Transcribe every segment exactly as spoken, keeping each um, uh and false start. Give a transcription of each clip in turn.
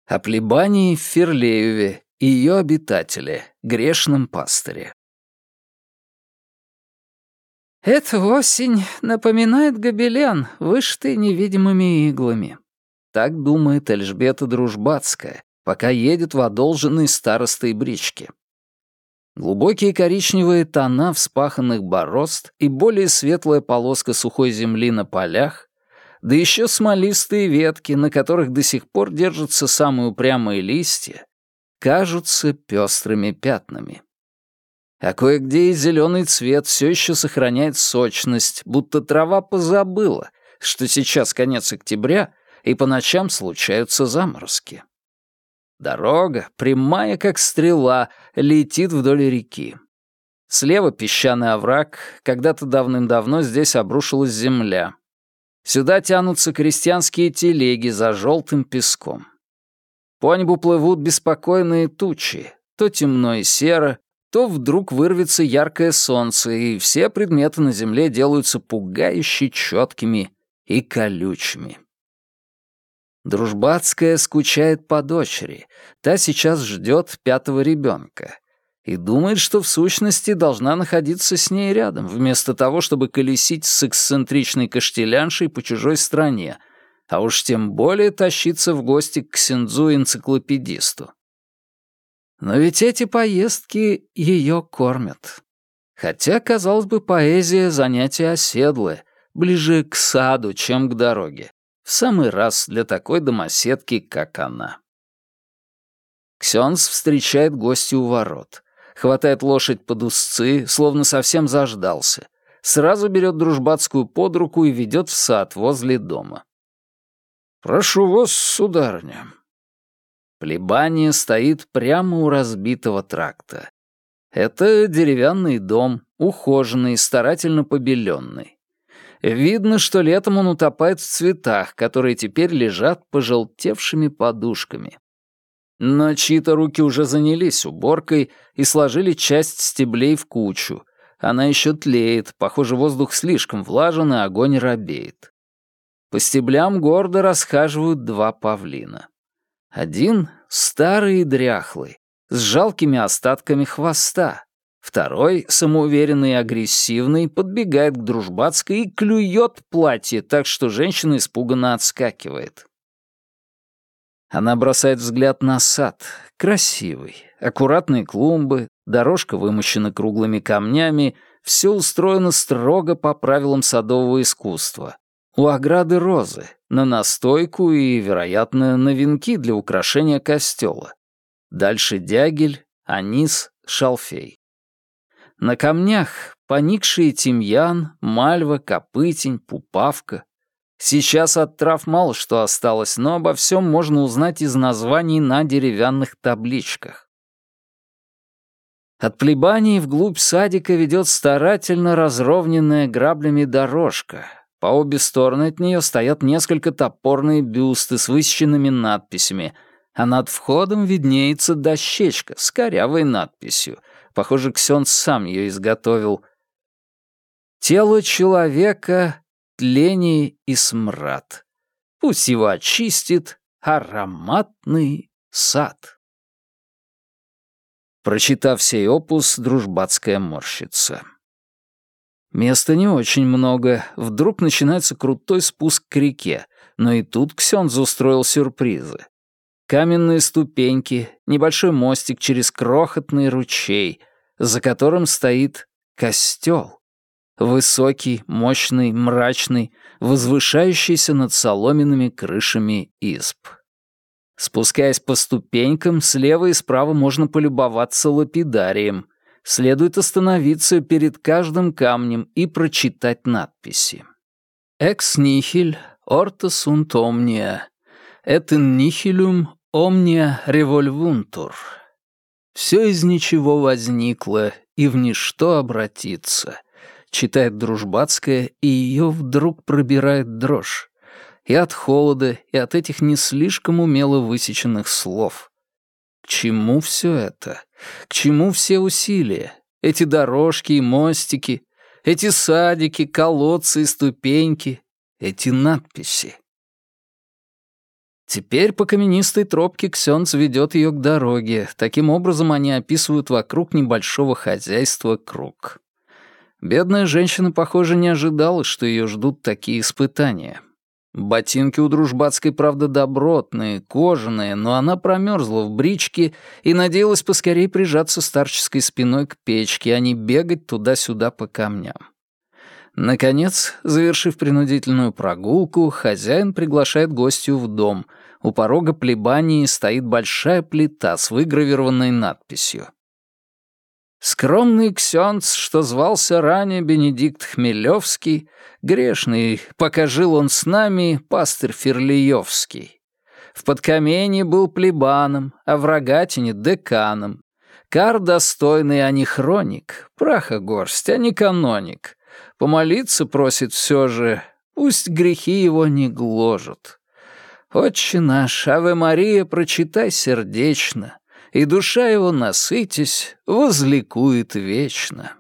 О плебании в Ферлееве и ее обитателе, грешном пастыре. Эта осень напоминает гобелен, вышитый невидимыми иглами. Так думает Эльжбета Дружбацкая, пока едет в одолженные старостой брички. Глубокие коричневые тона вспаханных борозд и более светлая полоска сухой земли на полях, да еще смолистые ветки, на которых до сих пор держатся самые упрямые листья, кажутся пестрыми пятнами. А кое-где и зеленый цвет все еще сохраняет сочность, будто трава позабыла, что сейчас конец октября, и по ночам случаются заморозки. Дорога, прямая как стрела, летит вдоль реки. Слева песчаный овраг, когда-то давным-давно здесь обрушилась земля. Сюда тянутся крестьянские телеги за желтым песком. По небу плывут беспокойные тучи, то темно и серо, то вдруг вырвется яркое солнце, и все предметы на земле делаются пугающе четкими и колючими. Дружбацкая скучает по дочери, та сейчас ждет пятого ребенка, и думает, что в сущности должна находиться с ней рядом, вместо того, чтобы колесить с эксцентричной каштеляншей по чужой стране, а уж тем более тащиться в гости к ксензу-энциклопедисту. Но ведь эти поездки ее кормят. Хотя, казалось бы, поэзия — занятие оседлое, ближе к саду, чем к дороге. В самый раз для такой домоседки, как она. Ксенз встречает гостя у ворот. Хватает лошадь под узцы, словно совсем заждался. Сразу берет Дружбацкую под руку и ведет в сад возле дома. «Прошу вас, сударыня». Плебания стоит прямо у разбитого тракта. Это деревянный дом, ухоженный, старательно побеленный. Видно, что летом он утопает в цветах, которые теперь лежат пожелтевшими подушками. Но чьи-то руки уже занялись уборкой и сложили часть стеблей в кучу. Она еще тлеет, похоже, воздух слишком влажен, и огонь робеет. По стеблям гордо расхаживают два павлина. Один старый и дряхлый, с жалкими остатками хвоста. Второй, самоуверенный и агрессивный, подбегает к Дружбацкой и клюет платье, так что женщина испуганно отскакивает. Она бросает взгляд на сад. Красивый. Аккуратные клумбы, дорожка вымощена круглыми камнями, все устроено строго по правилам садового искусства. У ограды розы, на настойку и, вероятно, на венки для украшения костела. Дальше дягель, анис, шалфей. На камнях поникшие тимьян, мальва, копытень, пупавка. Сейчас от трав мало что осталось, но обо всем можно узнать из названий на деревянных табличках. От плебании вглубь садика ведет старательно разровненная граблями дорожка. По обе стороны от нее стоят несколько топорные бюсты с высеченными надписями, а над входом виднеется дощечка с корявой надписью. Похоже, Ксенз сам ее изготовил. «Тело человека, тление и смрад. Пусть его очистит ароматный сад». Прочитав сей опус, Дружбацкая морщится. Места не очень много. Вдруг начинается крутой спуск к реке, но и тут Ксенз устроил сюрпризы. Каменные ступеньки, небольшой мостик через крохотный ручей, за которым стоит костел. Высокий, мощный, мрачный, возвышающийся над соломенными крышами изб. Спускаясь по ступенькам, слева и справа можно полюбоваться лапидарием. Следует остановиться перед каждым камнем и прочитать надписи. «Ex nihil orta sunt omnia, et in nihilum omnia revolvuntur». «Все из ничего возникло, и в ничто обратится», читает Дружбацкая, и ее вдруг пробирает дрожь. И от холода, и от этих не слишком умело высеченных слов. К чему все это? К чему все усилия? Эти дорожки и мостики, эти садики, колодцы и ступеньки, эти надписи. Теперь по каменистой тропке Ксёндз ведет ее к дороге. Таким образом, они описывают вокруг небольшого хозяйства круг. Бедная женщина, похоже, не ожидала, что ее ждут такие испытания. Ботинки у Дружбатской, правда, добротные, кожаные, но она промерзла в бричке и надеялась поскорее прижаться старческой спиной к печке, а не бегать туда-сюда по камням. Наконец, завершив принудительную прогулку, хозяин приглашает гостью в дом. У порога плебании стоит большая плита с выгравированной надписью. «Скромный Ксёндз, что звался ранее Бенедикт Хмелевский, грешный, пока жил он с нами, пастырь Ферлиевский. В Подкамене был плебаном, а в Рогатине — деканом. Кар достойный, а не хроник, праха горсть, а не каноник. Помолиться просит все же, пусть грехи его не гложут. Отче наш, Аве Мария, прочитай сердечно, и душа его, насытясь, возликует вечно».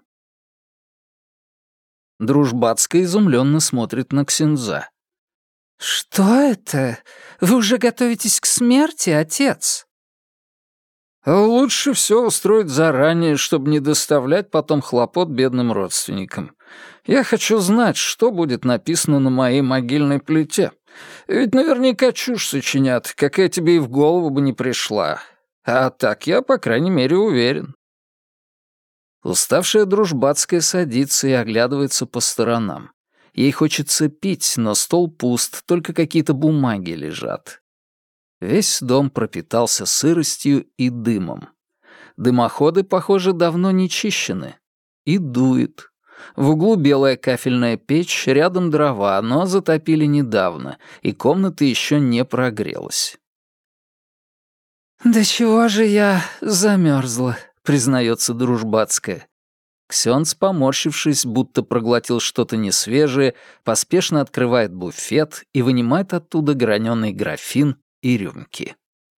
Дружбатская изумленно смотрит на Ксендза. «Что это? Вы уже готовитесь к смерти, отец?» «Лучше все устроить заранее, чтобы не доставлять потом хлопот бедным родственникам. Я хочу знать, что будет написано на моей могильной плите. Ведь наверняка чушь сочинят, какая тебе и в голову бы не пришла. А так я, по крайней мере, уверен». Уставшая Дружбатская садится и оглядывается по сторонам. Ей хочется пить, но стол пуст, только какие-то бумаги лежат. Весь дом пропитался сыростью и дымом. Дымоходы, похоже, давно не чищены. И дует. В углу белая кафельная печь, рядом дрова, но затопили недавно, и комната еще не прогрелась. «Да чего же я замерзла?» — признается Дружбатская. Ксёндз, поморщившись, будто проглотил что-то несвежее, поспешно открывает буфет и вынимает оттуда граненый графин и рюмки.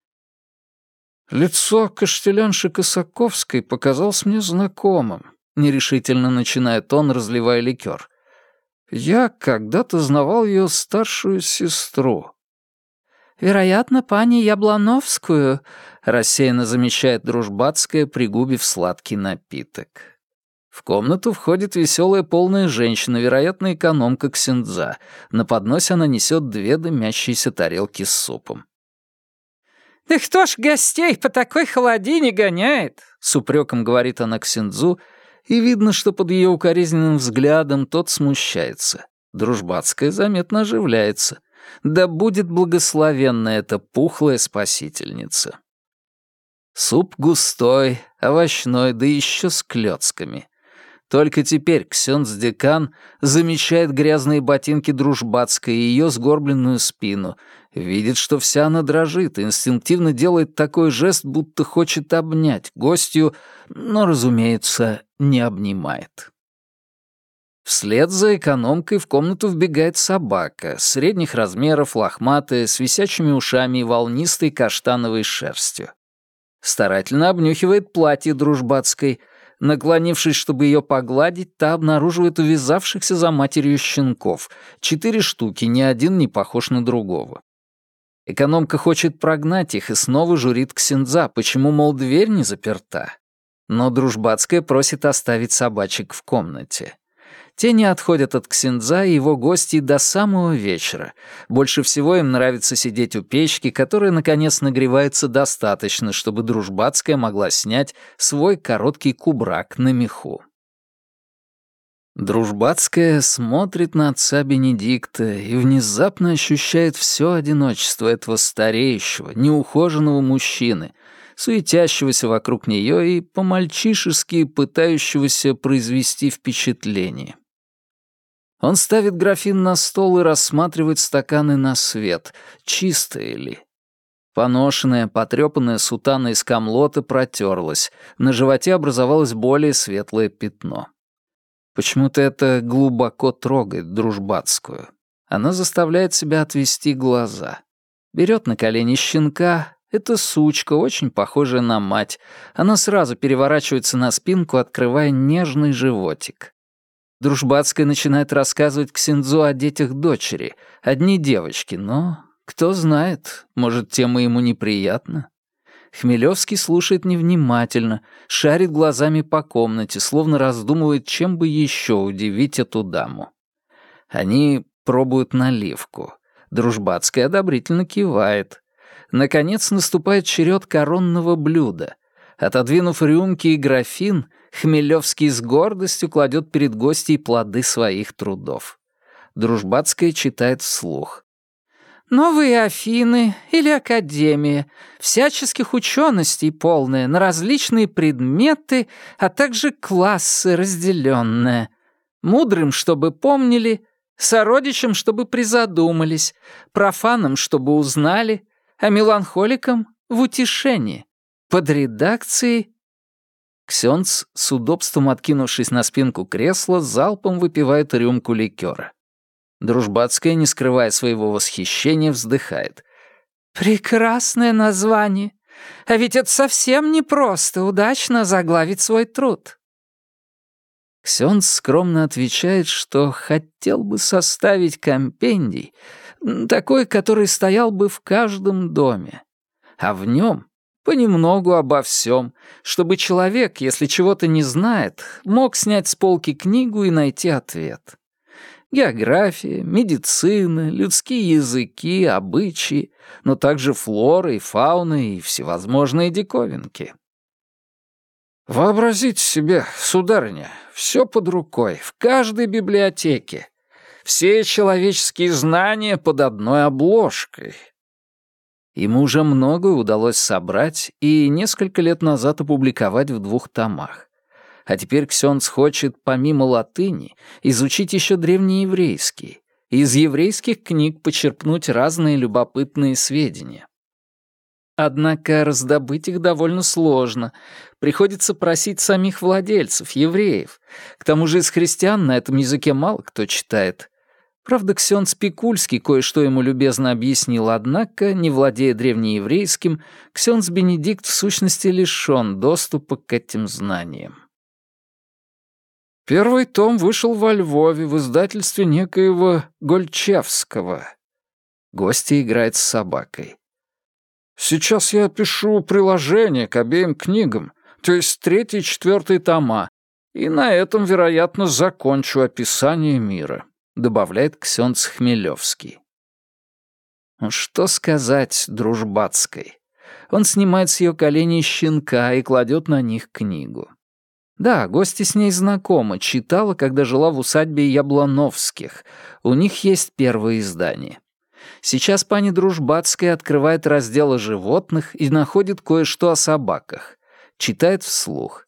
«Лицо Каштелянши Косаковской показалось мне знакомым», — нерешительно начинает он, разливая ликер. «Я когда-то знавал ее старшую сестру». «Вероятно, пани Яблановскую», — рассеянно замечает Дружбатская, пригубив сладкий напиток. В комнату входит веселая полная женщина, вероятно, экономка Ксендза. На подносе она несет две дымящиеся тарелки с супом. «Да кто ж гостей по такой холодине гоняет?» — с упреком говорит она Ксендзу, и видно, что под ее укоризненным взглядом тот смущается. Дружбатская заметно оживляется. Да будет благословенна эта пухлая спасительница. Суп густой, овощной, да еще с клёцками. Только теперь Ксёндз-декан замечает грязные ботинки Дружбатской и ее сгорбленную спину, видит, что вся она дрожит, и инстинктивно делает такой жест, будто хочет обнять гостью, но, разумеется, не обнимает. Вслед за экономкой в комнату вбегает собака, средних размеров, лохматая, с висячими ушами и волнистой каштановой шерстью. Старательно обнюхивает платье Дружбатской. Наклонившись, чтобы ее погладить, та обнаруживает увязавшихся за матерью щенков. Четыре штуки, ни один не похож на другого. Экономка хочет прогнать их и снова журит Ксендза, почему, мол, дверь не заперта. Но Дружбатская просит оставить собачек в комнате. Те не отходят от Ксендза и его гостей до самого вечера. Больше всего им нравится сидеть у печки, которая, наконец, нагревается достаточно, чтобы Дружбатская могла снять свой короткий кубрак на меху. Дружбатская смотрит на отца Бенедикта и внезапно ощущает все одиночество этого стареющего, неухоженного мужчины, суетящегося вокруг нее и по-мальчишески пытающегося произвести впечатление. Он ставит графин на стол и рассматривает стаканы на свет, чистые ли. Поношенная, потрёпанная сутана из камлота протерлась, на животе образовалось более светлое пятно. Почему-то это глубоко трогает Дружбатскую. Она заставляет себя отвести глаза. Берет на колени щенка. Это сучка, очень похожая на мать. Она сразу переворачивается на спинку, открывая нежный животик. Дружбатская начинает рассказывать Ксендзу о детях дочери. Одни девочки, но Кто знает, может, тема ему неприятна. Хмелевский слушает невнимательно, шарит глазами по комнате, словно раздумывает, чем бы еще удивить эту даму. Они пробуют наливку. Дружбацкая одобрительно кивает. Наконец наступает черед коронного блюда. Отодвинув рюмки и графин, Хмелевский с гордостью кладет перед гостьей плоды своих трудов. Дружбацкая читает вслух. «Новые Афины или Академия, всяческих ученостей полная, на различные предметы, а также классы разделенные. Мудрым, чтобы помнили, сородичам, чтобы призадумались, профанам, чтобы узнали, а меланхоликам — в утешении. Под редакцией...» Ксёндз, с удобством откинувшись на спинку кресла, залпом выпивает рюмку ликёра. Дружбацкая, не скрывая своего восхищения, вздыхает. «Прекрасное название. А ведь это совсем непросто удачно заглавить свой труд». Ксёндз скромно отвечает, что хотел бы составить компендий, такой, который стоял бы в каждом доме, а в нем понемногу обо всем, чтобы человек, если чего-то не знает, мог снять с полки книгу и найти ответ. География, медицина, людские языки, обычаи, но также флора и фауна и всевозможные диковинки. Вообразите себе, сударыня, все под рукой, в каждой библиотеке. Все человеческие знания под одной обложкой. Ему уже многое удалось собрать и несколько лет назад опубликовать в двух томах. А теперь Ксёндз хочет, помимо латыни, изучить еще древнееврейский, и из еврейских книг почерпнуть разные любопытные сведения. Однако раздобыть их довольно сложно. Приходится просить самих владельцев, евреев. К тому же из христиан на этом языке мало кто читает. Правда, Ксёндз Пикульский кое-что ему любезно объяснил, однако, не владея древнееврейским, Ксёндз Бенедикт в сущности лишён доступа к этим знаниям. Первый том вышел во Львове в издательстве некоего Гольчевского. Гостья играет с собакой. Сейчас я пишу приложение к обеим книгам, то есть третий и четвертый тома, и на этом, вероятно, закончу описание мира, добавляет Ксёндз Хмелевский. Что сказать Дружбацкой? Он снимает с ее коленей щенка и кладет на них книгу. Да, гостья с ней знакома, читала, когда жила в усадьбе Яблоновских. У них есть первое издание. Сейчас пани Дружбацкая открывает раздел о животных и находит кое-что о собаках. Читает вслух.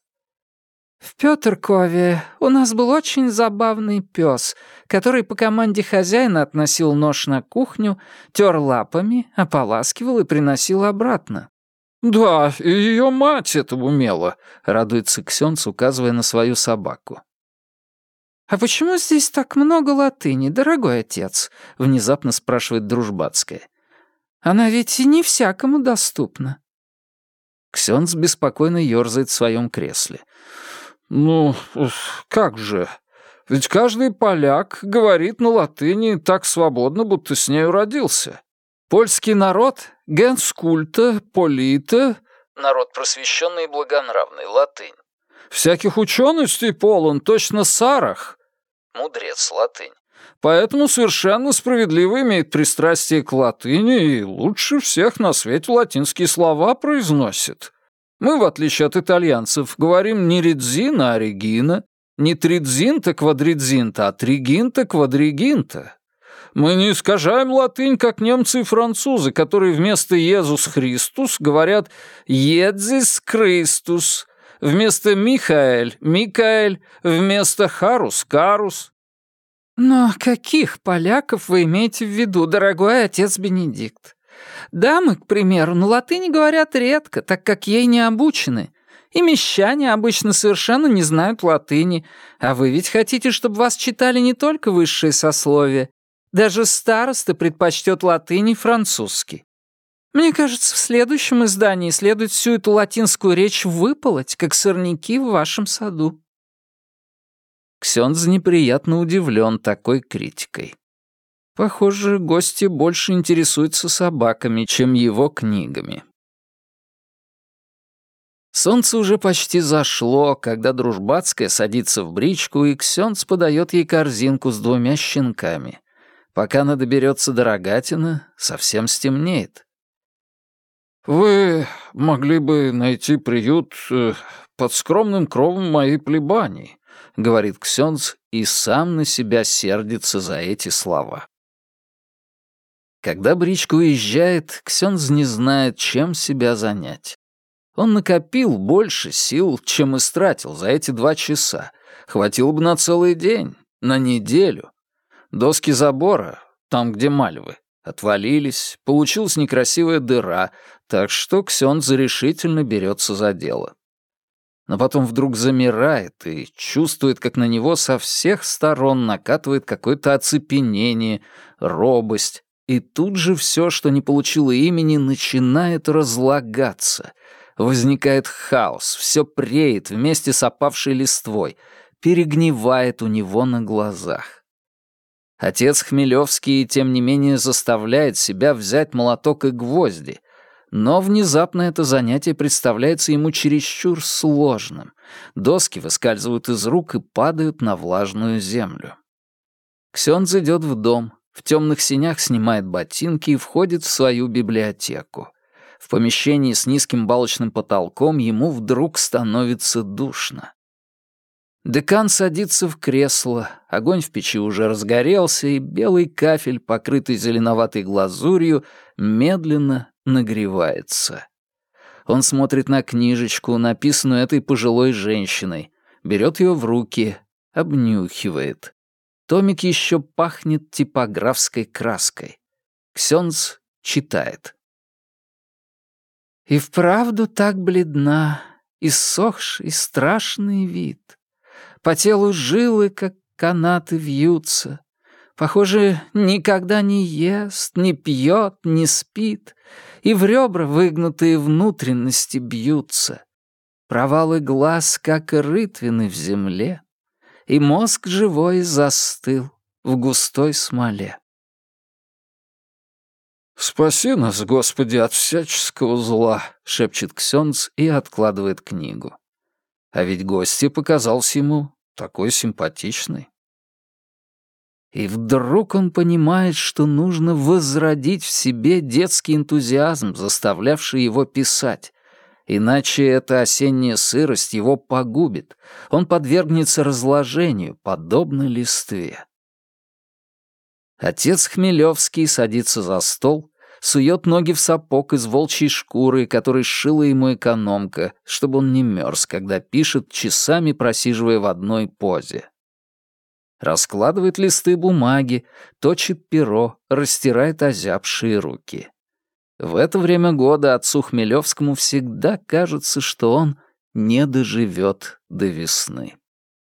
«В Пётркове у нас был очень забавный пес, который по команде хозяина относил нож на кухню, тер лапами, ополаскивал и приносил обратно». «Да, и ее мать это умела», — радуется Ксёндз, указывая на свою собаку. «А почему здесь так много латыни, дорогой отец?» — внезапно спрашивает Дружбацкая. «Она ведь и не всякому доступна». Ксёндз беспокойно ёрзает в своем кресле. «Ну, как же? Ведь каждый поляк говорит на латыни так свободно, будто с нею родился. Польский народ — gens culta, polita, народ просвещенный и благонравный, латынь. Всяких ученостей полон, точно сарах, мудрец, латынь. Поэтому совершенно справедливо имеет пристрастие к латыни и лучше всех на свете латинские слова произносит. Мы, в отличие от итальянцев, говорим не редзина, а регина, не тридзинта квадридзинта, а тригинта квадригинта. Мы не искажаем латынь, как немцы и французы, которые вместо «Иезус Христус» говорят «Едзис Христус», вместо «Михаэль» — «Микаэль», вместо «Харус» — «Карус». «Но каких поляков вы имеете в виду, дорогой отец Бенедикт? Дамы, к примеру, на латыни говорят редко, так как ей не обучены. И мещане обычно совершенно не знают латыни, а вы ведь хотите, чтобы вас читали не только высшие сословия. Даже староста предпочтет латынь и французский. Мне кажется, в следующем издании следует всю эту латинскую речь выполоть, как сорняки в вашем саду». Ксёндз неприятно удивлен такой критикой. Похоже, гости больше интересуются собаками, чем его книгами. Солнце уже почти зашло, когда Дружбацкая садится в бричку, и Ксёндз подает ей корзинку с двумя щенками. Пока она доберется до Рогатина, совсем стемнеет. «Вы могли бы найти приют э, под скромным кровом моей плебании», — говорит Ксёндз, и сам на себя сердится за эти слова. Когда бричка уезжает, Ксёндз не знает, чем себя занять. Он накопил больше сил, чем истратил за эти два часа. Хватило бы на целый день, на неделю. Доски забора, там, где мальвы, отвалились, получилась некрасивая дыра, так что Ксёндз решительно берется за дело. Но потом вдруг замирает и чувствует, как на него со всех сторон накатывает какое-то оцепенение, робость, и тут же все, что не получило имени, начинает разлагаться. Возникает хаос, все преет вместе с опавшей листвой, перегнивает у него на глазах. Отец Хмелевский, тем не менее, заставляет себя взять молоток и гвозди, но внезапно это занятие представляется ему чересчур сложным. Доски выскальзывают из рук и падают на влажную землю. Ксёндз идет в дом, в темных сенях снимает ботинки и входит в свою библиотеку. В помещении с низким балочным потолком ему вдруг становится душно. Декан садится в кресло, огонь в печи уже разгорелся, и белый кафель, покрытый зеленоватой глазурью, медленно нагревается. Он смотрит на книжечку, написанную этой пожилой женщиной, берет ее в руки, обнюхивает. Томик еще пахнет типографской краской. Ксёндз читает. «И вправду так бледна, иссохший страшный вид. По телу жилы, как канаты, вьются. Похоже, никогда не ест, не пьет, не спит, и в ребра выгнутые внутренности бьются. Провалы глаз, как рытвины в земле, и мозг живой застыл в густой смоле». «Спаси нас, Господи, от всяческого зла», — шепчет Ксёндз и откладывает книгу. А ведь гостья показался ему такой симпатичной. И вдруг он понимает, что нужно возродить в себе детский энтузиазм, заставлявший его писать. Иначе эта осенняя сырость его погубит. Он подвергнется разложению, подобно листве. Отец Хмелевский садится за стол, сует ноги в сапог из волчьей шкуры, который сшила ему экономка, чтобы он не мерз, когда пишет, часами просиживая в одной позе. Раскладывает листы бумаги, точит перо, растирает озябшие руки. В это время года отцу Хмелевскому всегда кажется, что он не доживет до весны.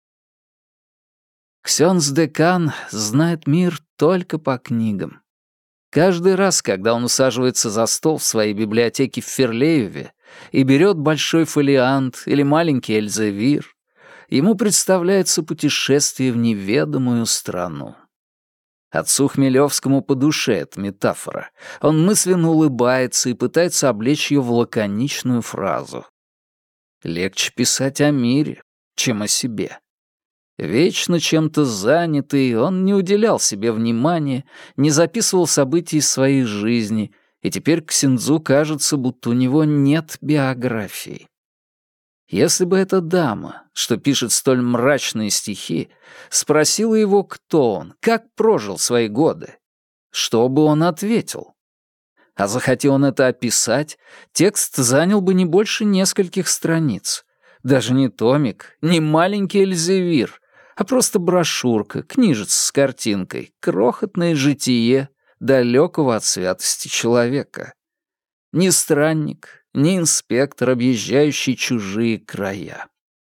Ксёндз-декан знает мир только по книгам. Каждый раз, когда он усаживается за стол в своей библиотеке в Ферлееве и берет большой фолиант или маленький эльзевир, ему представляется путешествие в неведомую страну. Отцу Хмелевскому по душе эта метафора. Он мысленно улыбается и пытается облечь ее в лаконичную фразу. Легче писать о мире, чем о себе. Вечно чем-то занятый, он не уделял себе внимания, не записывал событий из своей жизни, и теперь Ксиндзу кажется, будто у него нет биографии. Если бы эта дама, что пишет столь мрачные стихи, спросила его, кто он, как прожил свои годы, что бы он ответил? А захотел он это описать, текст занял бы не больше нескольких страниц. Даже не томик, не маленький эльзевир, а просто брошюрка, книжица с картинкой, крохотное житие далекого от святости человека. Ни странник, ни инспектор, объезжающий чужие края.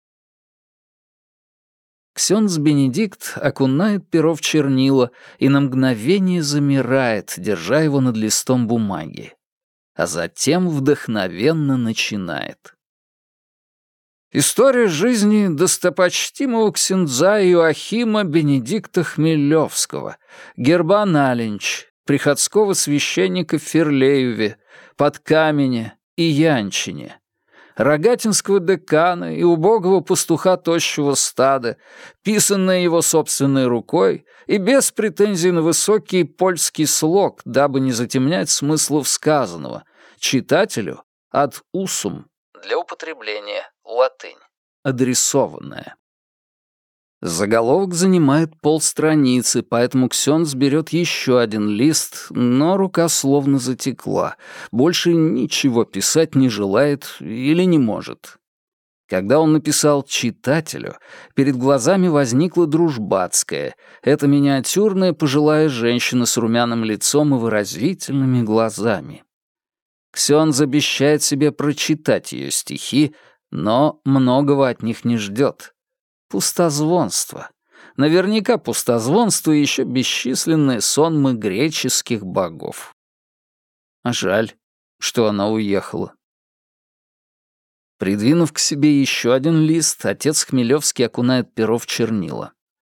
Ксёндз Бенедикт окунает перо в чернила и на мгновение замирает, держа его над листом бумаги, а затем вдохновенно начинает. История жизни достопочтимого ксяндза Иоахима Бенедикта Хмелевского, герба Налинч, приходского священника в Ферлееве, Подкамене и Янчине, рогатинского декана и убогого пастуха тощего стада, писанное его собственной рукой и без претензий на высокий польский слог, дабы не затемнять смыслов сказанного, читателю ad usum, для употребления, латынь, адресованное. Заголовок занимает полстраницы, поэтому Ксёндз берет еще один лист, но рука словно затекла. Больше ничего писать не желает или не может. Когда он написал «читателю», перед глазами возникла Дружбацкая. Это миниатюрная пожилая женщина с румяным лицом и выразительными глазами. Ксёндз обещает себе прочитать ее стихи, но многого от них не ждет. Пустозвонство. Наверняка пустозвонство и еще бесчисленные сонмы греческих богов. А жаль, что она уехала. Придвинув к себе еще один лист, отец Хмелевский окунает перо в чернила.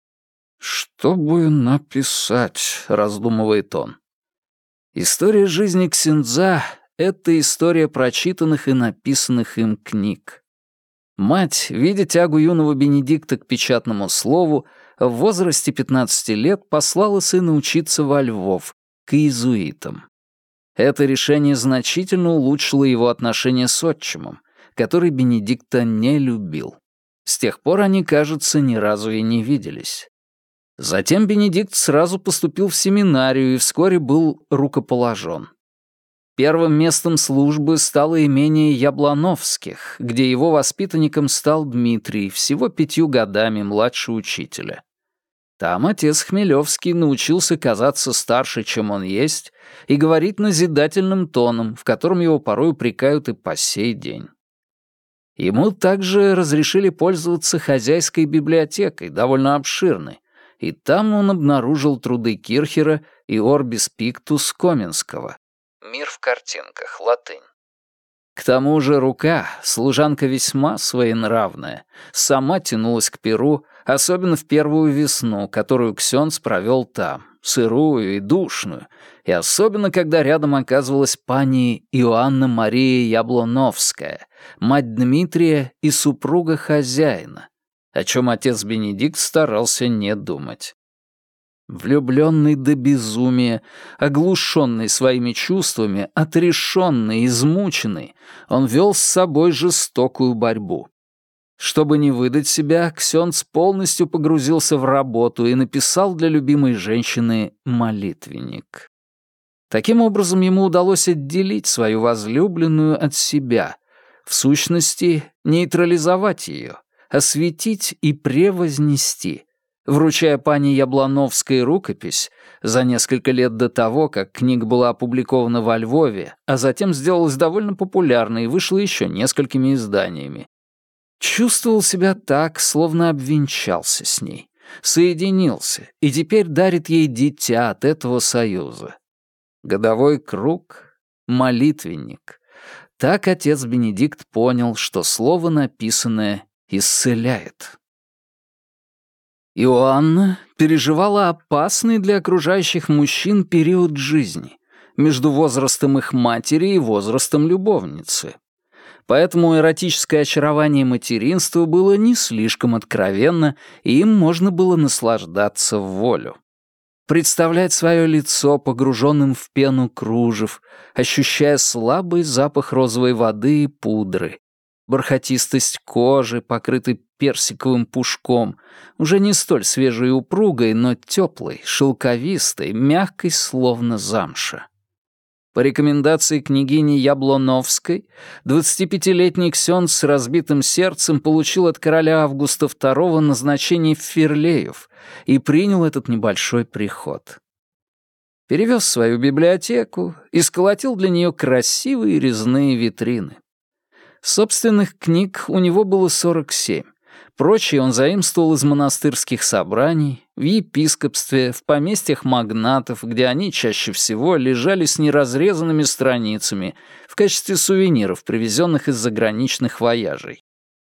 «Что бы написать?» — раздумывает он. История жизни ксяндза — это история прочитанных и написанных им книг. Мать, видя тягу юного Бенедикта к печатному слову, в возрасте пятнадцати лет послала сына учиться во Львов, к иезуитам. Это решение значительно улучшило его отношения с отчимом, который Бенедикта не любил. С тех пор они, кажется, ни разу и не виделись. Затем Бенедикт сразу поступил в семинарию и вскоре был рукоположен. Первым местом службы стало имение Яблоновских, где его воспитанником стал Дмитрий, всего пятью годами младше учителя. Там отец Хмелевский научился казаться старше, чем он есть, и говорить назидательным тоном, в котором его порой упрекают и по сей день. Ему также разрешили пользоваться хозяйской библиотекой, довольно обширной, и там он обнаружил труды Кирхера и Орбис Пиктус Коменского. «Мир в картинках», латынь. К тому же рука, служанка весьма своенравная, сама тянулась к перу, особенно в первую весну, которую Ксёндз провел там, сырую и душную, и особенно, когда рядом оказывалась пани Иоанна Мария Яблоновская, мать Дмитрия и супруга хозяина, о чем отец Бенедикт старался не думать. Влюбленный до безумия, оглушенный своими чувствами, отрешенный, измученный, он вел с собой жестокую борьбу. Чтобы не выдать себя, Ксёндз полностью погрузился в работу и написал для любимой женщины молитвенник. Таким образом, ему удалось отделить свою возлюбленную от себя, в сущности, нейтрализовать ее, осветить и превознести, вручая пани Яблоновской рукопись за несколько лет до того, как книга была опубликована во Львове, а затем сделалась довольно популярной и вышла еще несколькими изданиями. Чувствовал себя так, словно обвенчался с ней, соединился и теперь дарит ей дитя от этого союза. Годовой круг, молитвенник. Так отец Бенедикт понял, что слово написанное исцеляет. Иоанна переживала опасный для окружающих мужчин период жизни, между возрастом их матери и возрастом любовницы. Поэтому эротическое очарование материнства было не слишком откровенно, и им можно было наслаждаться в волю. Представлять свое лицо погруженным в пену кружев, ощущая слабый запах розовой воды и пудры, бархатистость кожи, покрытой персиковым пушком, уже не столь свежей и упругой, но теплой, шелковистой, мягкой, словно замша. По рекомендации княгини Яблоновской, двадцатипятилетний Ксёндз с разбитым сердцем получил от короля Августа второго назначение в Ферлеев и принял этот небольшой приход. Перевез свою библиотеку и сколотил для нее красивые резные витрины. Собственных книг у него было сорок семь. Прочие он заимствовал из монастырских собраний, в епископстве, в поместьях магнатов, где они чаще всего лежали с неразрезанными страницами в качестве сувениров, привезенных из заграничных вояжей.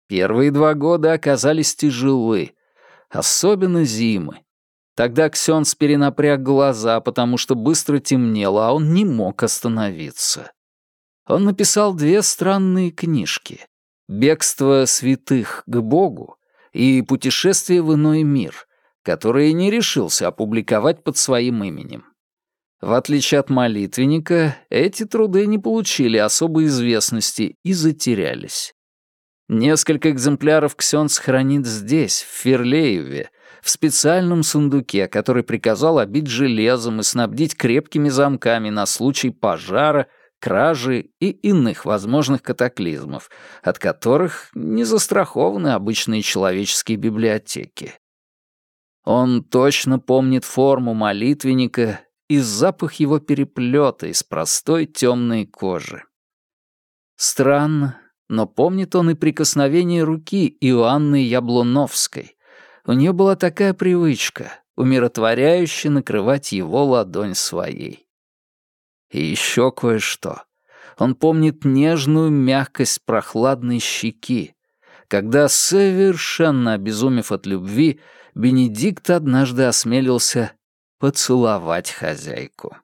Первые два года оказались тяжелы, особенно зимы. Тогда Ксенц перенапряг глаза, потому что быстро темнело, а он не мог остановиться. Он написал две странные книжки «Бегство святых к Богу» и «Путешествие в иной мир», которые не решился опубликовать под своим именем. В отличие от молитвенника, эти труды не получили особой известности и затерялись. Несколько экземпляров Ксенц хранит здесь, в Ферлееве, в специальном сундуке, который приказал обить железом и снабдить крепкими замками на случай пожара, кражи и иных возможных катаклизмов, от которых не застрахованы обычные человеческие библиотеки. Он точно помнит форму молитвенника и запах его переплета из простой темной кожи. Странно, но помнит он и прикосновение руки Иоанны Яблоновской. У нее была такая привычка — умиротворяюще накрывать его ладонь своей. И еще кое-что. Он помнит нежную мягкость прохладной щеки, когда, совершенно обезумев от любви, Бенедикт однажды осмелился поцеловать хозяйку.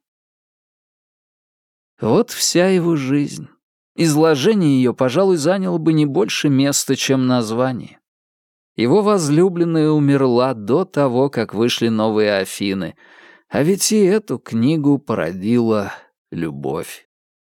Вот вся его жизнь. Изложение ее, пожалуй, заняло бы не больше места, чем название. Его возлюбленная умерла до того, как вышли новые Афины, а ведь и эту книгу породила любовь.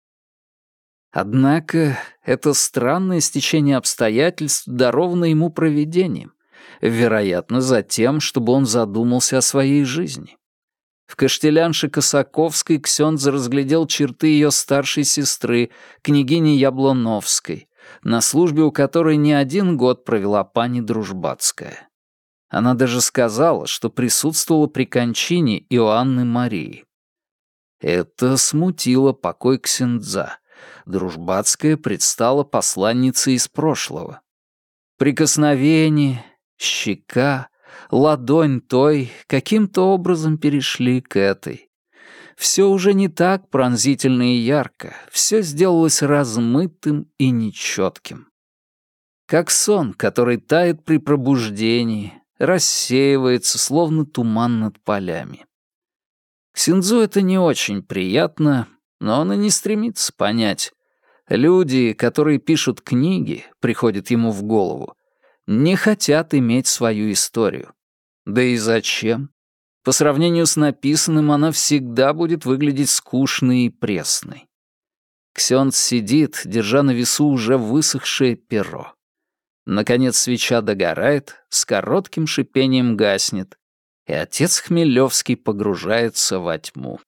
Однако это странное стечение обстоятельств даровано ему провидением, вероятно, за тем, чтобы он задумался о своей жизни. В Каштелянше Косаковской Ксенц разглядел черты ее старшей сестры, княгини Яблоновской, на службе у которой не один год провела пани Дружбацкая. Она даже сказала, что присутствовала при кончине Иоанны Марии. Это смутило покой ксяндза. Дружбацкая предстала посланницей из прошлого. Прикосновение, щека, ладонь той каким-то образом перешли к этой. Все уже не так пронзительно и ярко, все сделалось размытым и нечетким. Как сон, который тает при пробуждении, рассеивается, словно туман над полями. Ксяндзу это не очень приятно, но он и не стремится понять. Люди, которые пишут книги, приходит ему в голову, не хотят иметь свою историю. Да и зачем? По сравнению с написанным она всегда будет выглядеть скучной и пресной. Ксенц сидит, держа на весу уже высохшее перо. Наконец свеча догорает, с коротким шипением гаснет, и отец Хмелевский погружается во тьму.